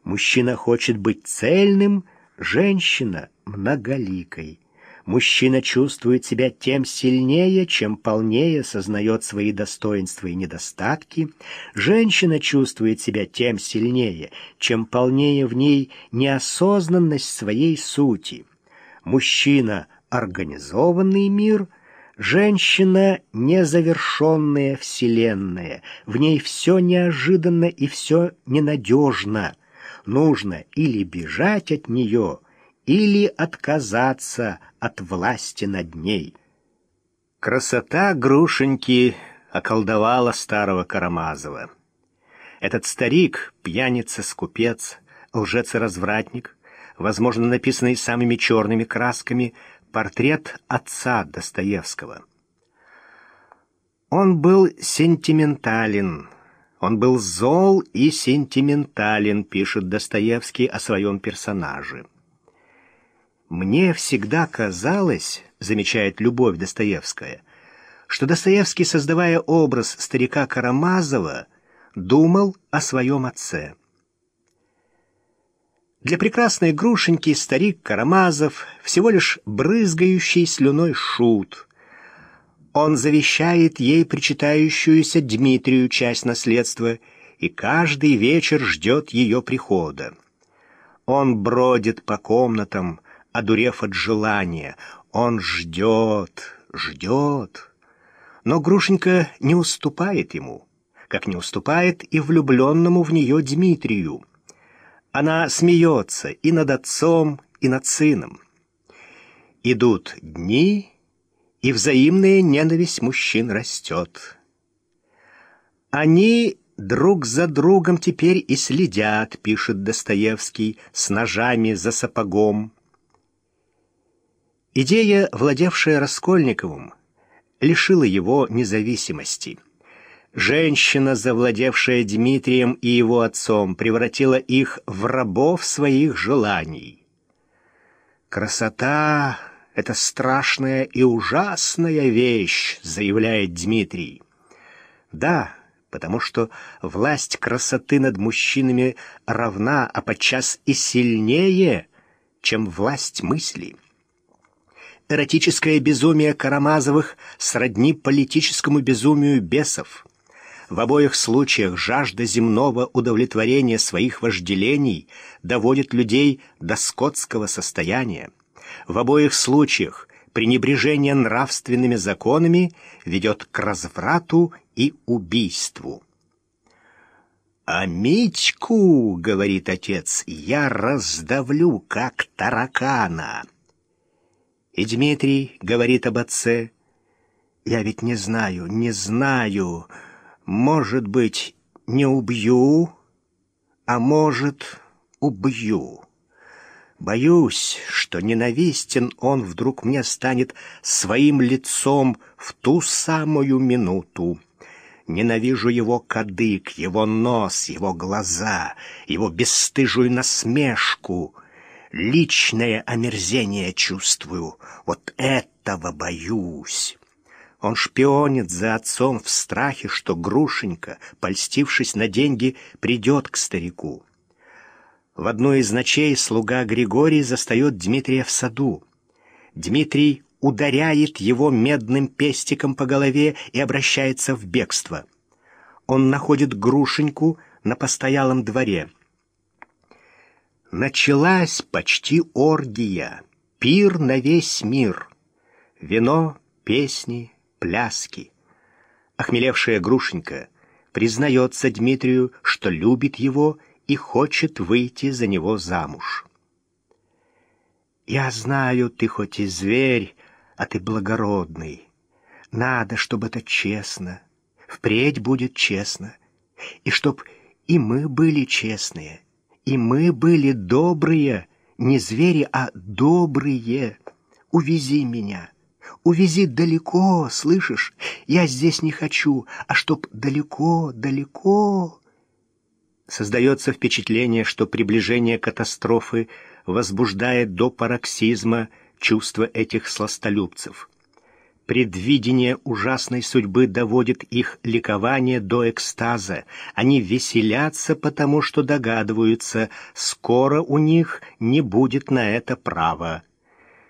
Мужчина хочет быть цельным, женщина — многоликой. Мужчина чувствует себя тем сильнее, чем полнее сознает свои достоинства и недостатки. Женщина чувствует себя тем сильнее, чем полнее в ней неосознанность своей сути. Мужчина — организованный мир, женщина — незавершенная вселенная. В ней все неожиданно и все ненадежно. Нужно или бежать от нее, или отказаться от власти над ней. Красота Грушеньки околдовала старого Карамазова. Этот старик, пьяница-скупец, лжец и развратник, возможно, написанный самыми черными красками, портрет отца Достоевского. Он был сентиментален. Он был зол и сентиментален, пишет Достоевский о своем персонаже. «Мне всегда казалось, — замечает Любовь Достоевская, — что Достоевский, создавая образ старика Карамазова, думал о своем отце. Для прекрасной Грушеньки старик Карамазов всего лишь брызгающий слюной шут. Он завещает ей причитающуюся Дмитрию часть наследства и каждый вечер ждет ее прихода. Он бродит по комнатам, одурев от желания. Он ждет, ждет. Но Грушенька не уступает ему, как не уступает и влюбленному в нее Дмитрию. Она смеется и над отцом, и над сыном. Идут дни, и взаимная ненависть мужчин растет. Они друг за другом теперь и следят, пишет Достоевский, с ножами за сапогом. Идея, владевшая Раскольниковым, лишила его независимости. Женщина, завладевшая Дмитрием и его отцом, превратила их в рабов своих желаний. «Красота — это страшная и ужасная вещь», — заявляет Дмитрий. Да, потому что власть красоты над мужчинами равна, а подчас и сильнее, чем власть мысли. Эротическое безумие Карамазовых сродни политическому безумию бесов. В обоих случаях жажда земного удовлетворения своих вожделений доводит людей до скотского состояния. В обоих случаях пренебрежение нравственными законами ведет к разврату и убийству. «А Митьку, — говорит отец, — я раздавлю, как таракана». И Дмитрий говорит об отце: «Я ведь не знаю, может быть, не убью, а может, убью. Боюсь, что ненавистен он вдруг мне станет своим лицом в ту самую минуту. Ненавижу его кадык, его нос, его глаза, его бесстыжую насмешку. Личное омерзение чувствую, вот этого боюсь». Он шпионит за отцом в страхе, что Грушенька, польстившись на деньги, придет к старику. В одну из ночей слуга Григорий застает Дмитрия в саду. Дмитрий ударяет его медным пестиком по голове и обращается в бегство. Он находит Грушеньку на постоялом дворе. Началась почти оргия, пир на весь мир. Вино, песни, пляски. Охмелевшая Грушенька признается Дмитрию, что любит его и хочет выйти за него замуж. «Я знаю, ты хоть и зверь, а ты благородный. Надо, чтобы это честно, впредь будет честно, и чтоб и мы были честные, и мы были добрые, не звери, а добрые. Увези меня, увези далеко, слышишь? Я здесь не хочу, а чтоб далеко-далеко». Создается впечатление, что приближение катастрофы возбуждает до пароксизма чувства этих сластолюбцев. Предвидение ужасной судьбы доводит их ликование до экстаза. Они веселятся, потому что догадываются, скоро у них не будет на это права.